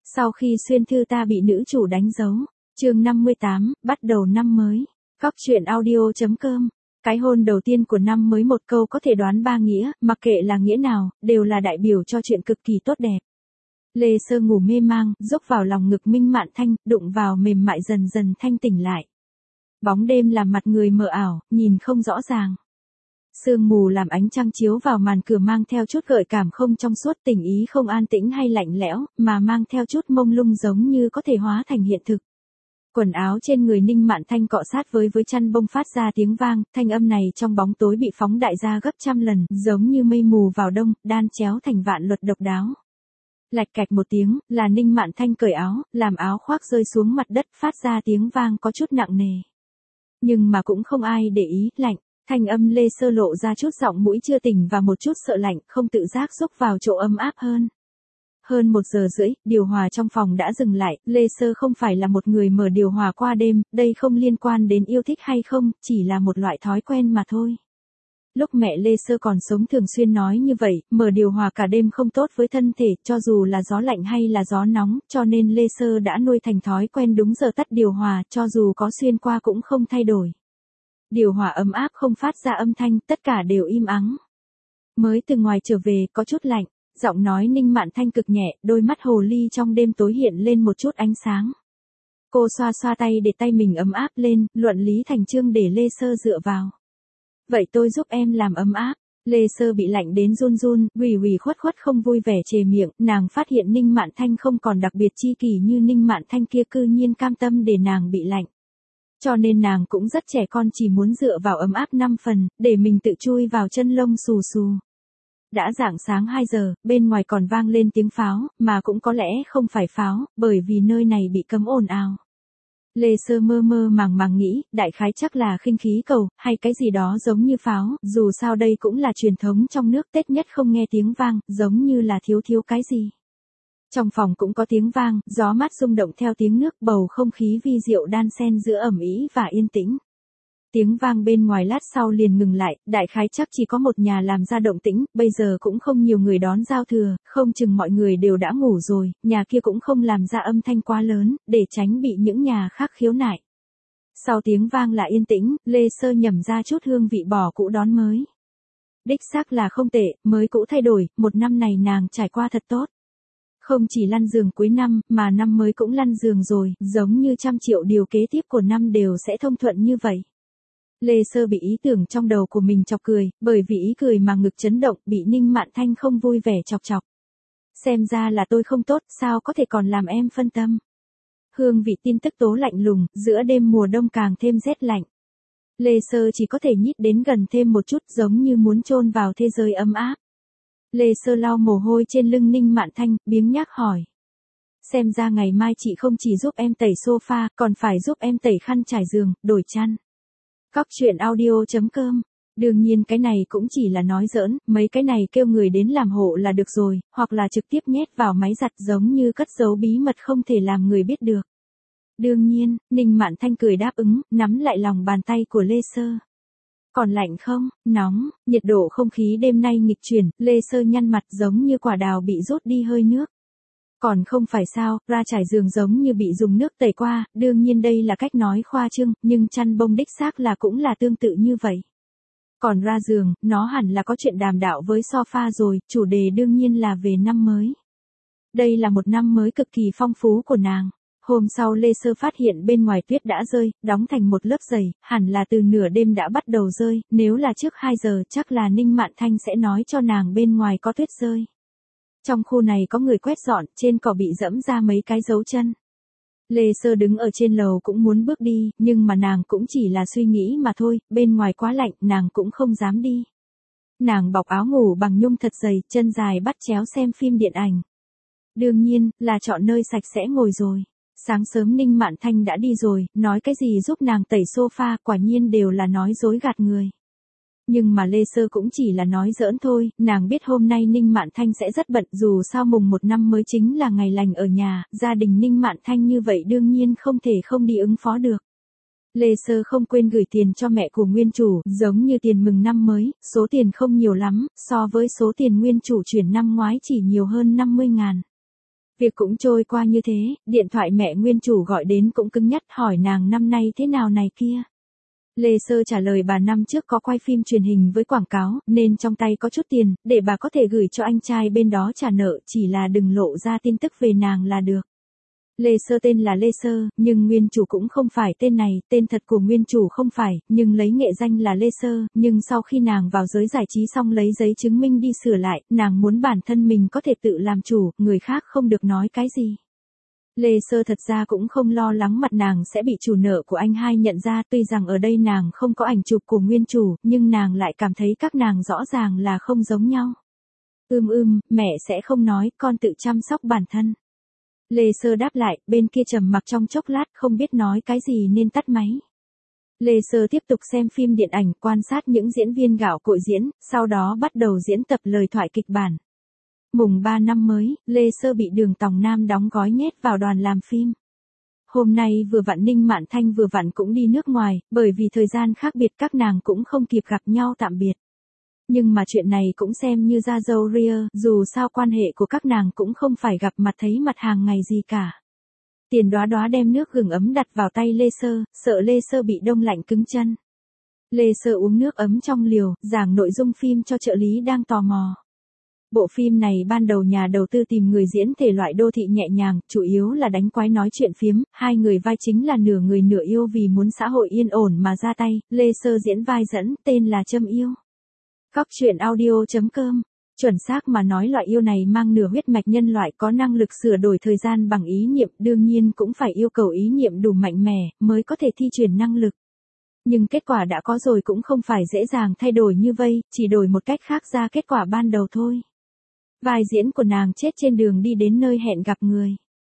Sau khi xuyên thư ta bị nữ chủ đánh dấu. Chương 58, bắt đầu năm mới. Góc truyện audio.com. Cái hôn đầu tiên của năm mới một câu có thể đoán ba nghĩa, mặc kệ là nghĩa nào, đều là đại biểu cho chuyện cực kỳ tốt đẹp. Lê Sơ ngủ mê mang, dốc vào lòng ngực Minh Mạn Thanh, đụng vào mềm mại dần dần thanh tỉnh lại. Bóng đêm làm mặt người mờ ảo, nhìn không rõ ràng. Sương mù làm ánh trăng chiếu vào màn cửa mang theo chút gợi cảm không trong suốt, tình ý không an tĩnh hay lạnh lẽo, mà mang theo chút mông lung giống như có thể hóa thành hiện thực. Quần áo trên người Ninh Mạn Thanh cọ sát với chăn bông phát ra tiếng vang, thanh âm này trong bóng tối bị phóng đại ra gấp trăm lần, giống như mây mù vào đông, đan chéo thành vạn luật độc đáo. Lạch cạch một tiếng, là Ninh Mạn Thanh cởi áo, làm áo khoác rơi xuống mặt đất, phát ra tiếng vang có chút nặng nề. Nhưng mà cũng không ai để ý, lạnh. Thanh âm Lê Sơ lộ ra chút giọng mũi chưa tỉnh và một chút sợ lạnh, không tự giác xúc vào chỗ ấm áp hơn. Hơn 1 giờ rưỡi, điều hòa trong phòng đã dừng lại, Lê Sơ không phải là một người mở điều hòa qua đêm, đây không liên quan đến yêu thích hay không, chỉ là một loại thói quen mà thôi. Lúc mẹ Lê Sơ còn sống thường xuyên nói như vậy, mở điều hòa cả đêm không tốt với thân thể, cho dù là gió lạnh hay là gió nóng, cho nên Lê Sơ đã nuôi thành thói quen đúng giờ tắt điều hòa, cho dù có xuyên qua cũng không thay đổi. Điều hòa ấm áp không phát ra âm thanh, tất cả đều im ắng. Mới từ ngoài trở về, có chút lạnh, giọng nói Ninh Mạn Thanh cực nhẹ, đôi mắt hồ ly trong đêm tối hiện lên một chút ánh sáng. Cô xoa xoa tay để tay mình ấm áp lên, luận lý thành chương để Lê Sơ dựa vào. Vậy tôi giúp em làm ấm áp. Lê Sơ bị lạnh đến run run, ủy khuất không vui vẻ chề miệng, nàng phát hiện Ninh Mạn Thanh không còn đặc biệt chi kỷ như Ninh Mạn Thanh kia cư nhiên cam tâm để nàng bị lạnh. Cho nên nàng cũng rất trẻ con, chỉ muốn dựa vào ấm áp 5 phần, để mình tự chui vào chân lông xù xù. Đã rạng sáng 2 giờ, bên ngoài còn vang lên tiếng pháo, mà cũng có lẽ không phải pháo, bởi vì nơi này bị cấm ồn ào. Lê Sơ mơ mơ màng nghĩ, đại khái chắc là khinh khí cầu, hay cái gì đó giống như pháo, dù sao đây cũng là truyền thống trong nước, Tết nhất không nghe tiếng vang, giống như là thiếu cái gì. Trong phòng cũng có tiếng vang, gió mát rung động theo tiếng nước, bầu không khí vi diệu đan xen giữa ẩm ý và yên tĩnh. Tiếng vang bên ngoài lát sau liền ngừng lại, đại khái chắc chỉ có một nhà làm ra động tĩnh, bây giờ cũng không nhiều người đón giao thừa, không chừng mọi người đều đã ngủ rồi, nhà kia cũng không làm ra âm thanh quá lớn, để tránh bị những nhà khác khiếu nại. Sau tiếng vang là yên tĩnh, Lê Sơ nhẩm ra chút hương vị bỏ cũ đón mới. Đích xác là không tệ, mới cũ thay đổi, một năm này nàng trải qua thật tốt. Không chỉ lăn giường cuối năm, mà năm mới cũng lăn giường rồi, giống như 100 triệu điều kế tiếp của năm đều sẽ thông thuận như vậy. Lê Sơ bị ý tưởng trong đầu của mình chọc cười, bởi vì ý cười mà ngực chấn động, bị Ninh Mạn Thanh không vui vẻ chọc. Xem ra là tôi không tốt, sao có thể còn làm em phân tâm. Hương vị tin tức tố lạnh lùng, giữa đêm mùa đông càng thêm rét lạnh. Lê Sơ chỉ có thể nhích đến gần thêm một chút, giống như muốn chôn vào thế giới ấm áp. Lê Sơ lau mồ hôi trên lưng Ninh Mạn Thanh, biếng nhác hỏi. Xem ra ngày mai chị không chỉ giúp em tẩy sofa, còn phải giúp em tẩy khăn trải giường, đổi chăn. Góc truyện audio.com. Đương nhiên cái này cũng chỉ là nói giỡn, mấy cái này kêu người đến làm hộ là được rồi, hoặc là trực tiếp nhét vào máy giặt giống như cất giấu bí mật không thể làm người biết được. Đương nhiên, Ninh Mạn Thanh cười đáp ứng, nắm lại lòng bàn tay của Lê Sơ. Còn lạnh không? Nóng, nhiệt độ không khí đêm nay nghịch chuyển, Lê Sơ nhăn mặt giống như quả đào bị rút đi hơi nước. Còn không phải sao, ra trải giường giống như bị dùng nước tẩy qua, đương nhiên đây là cách nói khoa trương, nhưng chăn bông đích xác là cũng là tương tự như vậy. Còn ra giường, nó hẳn là có chuyện đàm đạo với sofa rồi, chủ đề đương nhiên là về năm mới. Đây là một năm mới cực kỳ phong phú của nàng. Hôm sau Lê Sơ phát hiện bên ngoài tuyết đã rơi, đóng thành một lớp dày, hẳn là từ nửa đêm đã bắt đầu rơi, nếu là trước 2 giờ chắc là Ninh Mạn Thanh sẽ nói cho nàng bên ngoài có tuyết rơi. Trong khu này có người quét dọn, trên cỏ bị dẫm ra mấy cái dấu chân. Lê Sơ đứng ở trên lầu cũng muốn bước đi, nhưng mà nàng cũng chỉ là suy nghĩ mà thôi, bên ngoài quá lạnh, nàng cũng không dám đi. Nàng bọc áo ngủ bằng nhung thật dày, chân dài bắt chéo xem phim điện ảnh. Đương nhiên, là chọn nơi sạch sẽ ngồi rồi. Sáng sớm Ninh Mạn Thanh đã đi rồi, nói cái gì giúp nàng tẩy sofa, quả nhiên đều là nói dối gạt người. Nhưng mà Lê Sơ cũng chỉ là nói giỡn thôi, nàng biết hôm nay Ninh Mạn Thanh sẽ rất bận, dù sao mùng 1 năm mới chính là ngày lành ở nhà, gia đình Ninh Mạn Thanh như vậy đương nhiên không thể không đi ứng phó được. Lê Sơ không quên gửi tiền cho mẹ của nguyên chủ, giống như tiền mừng năm mới, số tiền không nhiều lắm, so với số tiền nguyên chủ chuyển năm ngoái chỉ nhiều hơn 50.000. Việc cũng trôi qua như thế, điện thoại mẹ nguyên chủ gọi đến cũng cứng nhắc hỏi nàng năm nay thế nào này kia. Lê Sơ trả lời bà năm trước có quay phim truyền hình với quảng cáo, nên trong tay có chút tiền, để bà có thể gửi cho anh trai bên đó trả nợ, chỉ là đừng lộ ra tin tức về nàng là được. Lê Sơ tên là Lê Sơ, nhưng nguyên chủ cũng không phải tên này, tên thật của nguyên chủ không phải, nhưng lấy nghệ danh là Lê Sơ, nhưng sau khi nàng vào giới giải trí xong lấy giấy chứng minh đi sửa lại, nàng muốn bản thân mình có thể tự làm chủ, người khác không được nói cái gì. Lê Sơ thật ra cũng không lo lắng mặt nàng sẽ bị chủ nợ của anh hai nhận ra, tuy rằng ở đây nàng không có ảnh chụp của nguyên chủ, nhưng nàng lại cảm thấy các nàng rõ ràng là không giống nhau. Mẹ sẽ không nói, con tự chăm sóc bản thân. Lê Sơ đáp lại, bên kia trầm mặc trong chốc lát không biết nói cái gì nên tắt máy. Lê Sơ tiếp tục xem phim điện ảnh, quan sát những diễn viên gạo cội diễn, sau đó bắt đầu diễn tập lời thoại kịch bản. Mùng 3 năm mới, Lê Sơ bị Đường Tòng Nam đóng gói nhét vào đoàn làm phim. Hôm nay vừa vặn Ninh Mạn Thanh vừa vặn cũng đi nước ngoài, bởi vì thời gian khác biệt các nàng cũng không kịp gặp nhau tạm biệt. Nhưng mà chuyện này cũng xem như ra dâu ria, dù sao quan hệ của các nàng cũng không phải gặp mặt thấy mặt hàng ngày gì cả. Tiền Đóa Đóa đem nước gừng ấm đặt vào tay Lê Sơ, sợ Lê Sơ bị đông lạnh cứng chân. Lê Sơ uống nước ấm trong liều, giảng nội dung phim cho trợ lý đang tò mò. Bộ phim này ban đầu nhà đầu tư tìm người diễn thể loại đô thị nhẹ nhàng, chủ yếu là đánh quái nói chuyện phiếm, hai người vai chính là nửa người nửa yêu vì muốn xã hội yên ổn mà ra tay, Lê Sơ diễn vai dẫn, tên là Trâm Yêu. Cóc truyện audio.com. Chuẩn xác mà nói loại yêu này mang nửa huyết mạch nhân loại có năng lực sửa đổi thời gian bằng ý niệm, đương nhiên cũng phải yêu cầu ý niệm đủ mạnh mẽ mới có thể thi chuyển năng lực. Nhưng kết quả đã có rồi cũng không phải dễ dàng thay đổi như vây, chỉ đổi một cách khác ra kết quả ban đầu thôi. Vai diễn của nàng chết trên đường đi đến nơi hẹn gặp người.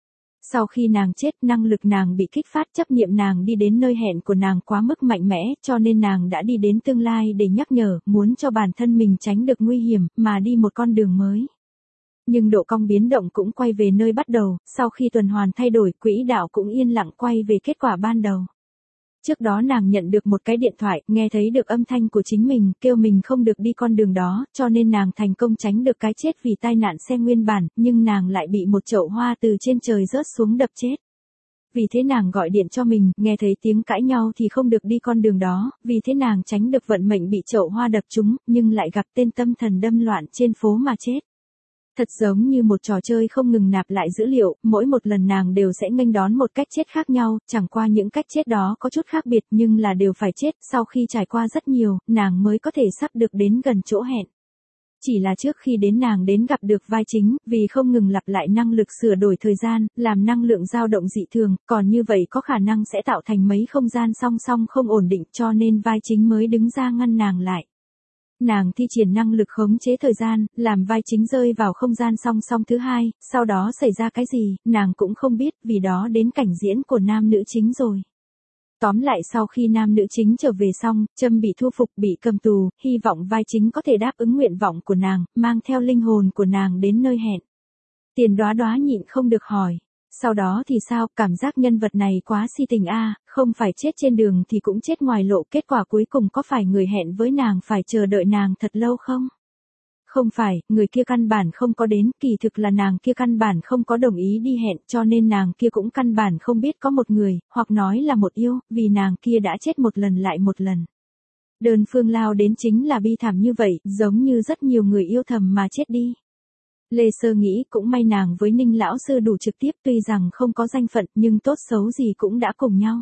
Sau khi nàng chết, năng lực nàng bị kích phát, chấp niệm nàng đi đến nơi hẹn của nàng quá mức mạnh mẽ, cho nên nàng đã đi đến tương lai để nhắc nhở, muốn cho bản thân mình tránh được nguy hiểm, mà đi một con đường mới. Nhưng độ cong biến động cũng quay về nơi bắt đầu, sau khi tuần hoàn thay đổi, quỹ đạo cũng yên lặng quay về kết quả ban đầu. Trước đó nàng nhận được một cái điện thoại, nghe thấy được âm thanh của chính mình, kêu mình không được đi con đường đó, cho nên nàng thành công tránh được cái chết vì tai nạn xe nguyên bản, nhưng nàng lại bị một chậu hoa từ trên trời rớt xuống đập chết. Vì thế nàng gọi điện cho mình, nghe thấy tiếng cãi nhau thì không được đi con đường đó, vì thế nàng tránh được vận mệnh bị chậu hoa đập trúng, nhưng lại gặp tên tâm thần đâm loạn trên phố mà chết. Thật giống như một trò chơi không ngừng nạp lại dữ liệu, mỗi một lần nàng đều sẽ nghênh đón một cách chết khác nhau, chẳng qua những cách chết đó có chút khác biệt nhưng là đều phải chết, sau khi trải qua rất nhiều, nàng mới có thể sắp được đến gần chỗ hẹn. Chỉ là trước khi đến nàng đến gặp được vai chính, vì không ngừng lặp lại năng lực sửa đổi thời gian, làm năng lượng dao động dị thường, còn như vậy có khả năng sẽ tạo thành mấy không gian song song không ổn định cho nên vai chính mới đứng ra ngăn nàng lại. Nàng thi triển năng lực khống chế thời gian, làm vai chính rơi vào không gian song song thứ hai, sau đó xảy ra cái gì, nàng cũng không biết, vì đó đến cảnh diễn của nam nữ chính rồi. Tóm lại sau khi nam nữ chính trở về xong, Trâm bị thu phục bị cầm tù, hy vọng vai chính có thể đáp ứng nguyện vọng của nàng, mang theo linh hồn của nàng đến nơi hẹn. Tiền Đóa Đóa nhịn không được hỏi. Sau đó thì sao, cảm giác nhân vật này quá si tình a, không phải chết trên đường thì cũng chết ngoài lộ, kết quả cuối cùng có phải người hẹn với nàng phải chờ đợi nàng thật lâu không? Không phải, người kia căn bản không có đến, kỳ thực là nàng kia căn bản không có đồng ý đi hẹn, cho nên nàng kia cũng căn bản không biết có một người, hoặc nói là một yêu, vì nàng kia đã chết một lần lại một lần. Đơn phương lao đến chính là bi thảm như vậy, giống như rất nhiều người yêu thầm mà chết đi. Lê Sơ nghĩ cũng may nàng với Ninh lão sư đủ trực tiếp, tuy rằng không có danh phận nhưng tốt xấu gì cũng đã cùng nhau.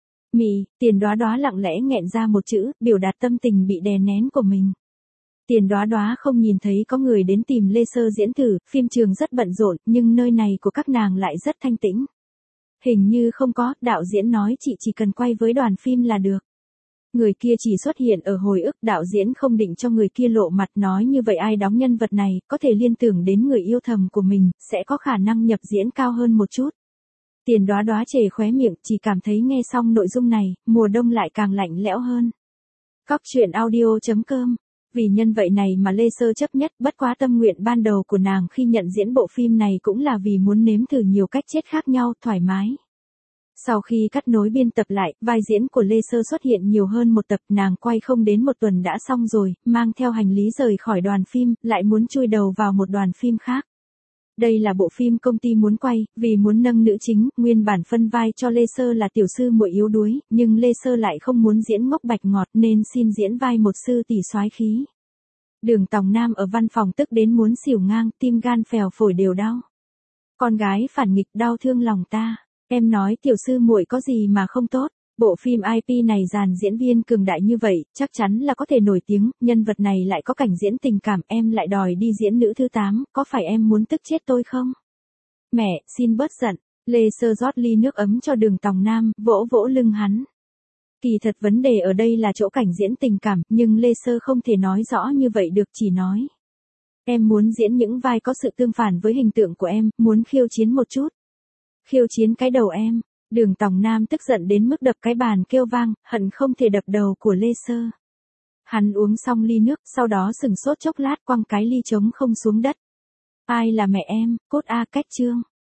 Tiền Đóa Đóa lặng lẽ nghẹn ra một chữ, biểu đạt tâm tình bị đè nén của mình. Tiền Đóa Đóa không nhìn thấy có người đến tìm Lê Sơ diễn thử, phim trường rất bận rộn, nhưng nơi này của các nàng lại rất thanh tĩnh. Hình như không có, đạo diễn nói chị chỉ cần quay với đoàn phim là được. Người kia chỉ xuất hiện ở hồi ức, đạo diễn không định cho người kia lộ mặt, nói như vậy ai đóng nhân vật này, có thể liên tưởng đến người yêu thầm của mình, sẽ có khả năng nhập diễn cao hơn một chút. Tiền Đóa Đóa chề khóe miệng, chỉ cảm thấy nghe xong nội dung này, mùa đông lại càng lạnh lẽo hơn. Cóc truyện audio.com. Vì nhân vậy này mà Lê Sơ chấp nhất, bất quá tâm nguyện ban đầu của nàng khi nhận diễn bộ phim này cũng là vì muốn nếm thử nhiều cách chết khác nhau, thoải mái. Sau khi cắt nối biên tập lại, vai diễn của Lê Sơ xuất hiện nhiều hơn một tập, nàng quay không đến một tuần đã xong rồi, mang theo hành lý rời khỏi đoàn phim, lại muốn chui đầu vào một đoàn phim khác. Đây là bộ phim công ty muốn quay, vì muốn nâng nữ chính, nguyên bản phân vai cho Lê Sơ là tiểu sư muội yếu đuối, nhưng Lê Sơ lại không muốn diễn ngốc bạch ngọt nên xin diễn vai một sư tỷ soái khí. Đường Tòng Nam ở văn phòng tức đến muốn xỉu ngang, tim gan phèo phổi đều đau. Con gái phản nghịch đau thương lòng ta, em nói tiểu sư muội có gì mà không tốt. Bộ phim IP này dàn diễn viên cường đại như vậy, chắc chắn là có thể nổi tiếng, nhân vật này lại có cảnh diễn tình cảm, em lại đòi đi diễn nữ thứ 8, có phải em muốn tức chết tôi không? Mẹ, xin bớt giận. Lê Sơ rót ly nước ấm cho Đường Tòng Nam, vỗ vỗ lưng hắn. Kỳ thật vấn đề ở đây là chỗ cảnh diễn tình cảm, nhưng Lê Sơ không thể nói rõ như vậy được, chỉ nói. Em muốn diễn những vai có sự tương phản với hình tượng của em, muốn khiêu chiến một chút. Khiêu chiến cái đầu em. Đường Tòng Nam tức giận đến mức đập cái bàn kêu vang, hận không thể đập đầu của Lê Sơ. Hắn uống xong ly nước, sau đó sừng sốt chốc lát quăng cái ly trống không xuống đất. Ai là mẹ em, cốt A cách chương.